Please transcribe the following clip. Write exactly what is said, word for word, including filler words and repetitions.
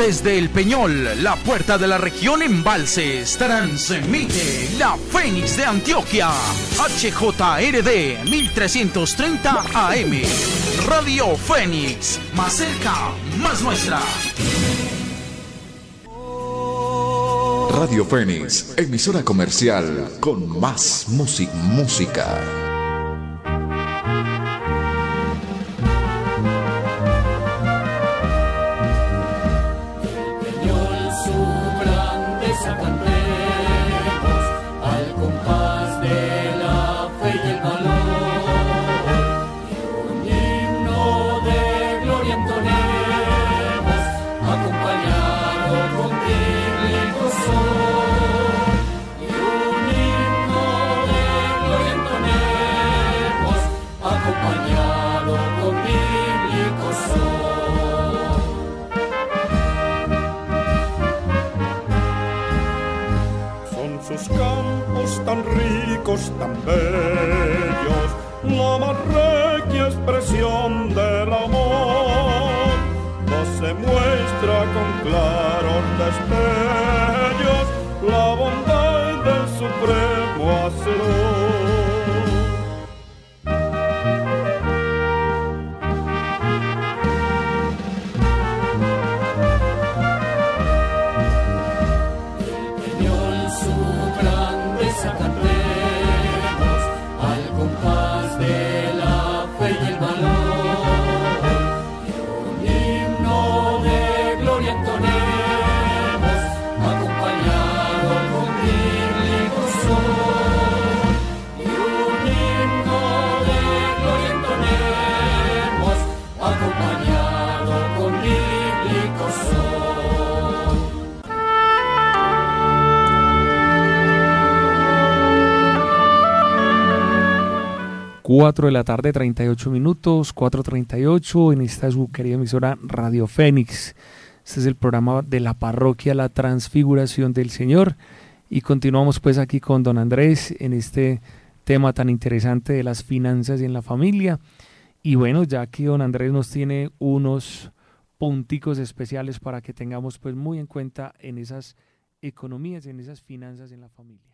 Desde El Peñol, la puerta de la región Embalses, transmite la Fénix de Antioquia, H J R D mil trescientos treinta A M, Radio Fénix, más cerca, más nuestra. Radio Fénix, emisora comercial con más music, música. Tan ricos, tan bellos, la más regia expresión del amor, no se muestra con claros destellos la bondad del supremo Hacedor. cuatro de la tarde, treinta y ocho minutos, cuatro treinta y ocho, en esta su querida emisora Radio Fénix. Este es el programa de la parroquia La Transfiguración del Señor y continuamos pues aquí con don Andrés en este tema tan interesante de las finanzas en la familia. Y bueno, ya que don Andrés nos tiene unos punticos especiales para que tengamos pues muy en cuenta en esas economías, en esas finanzas en la familia.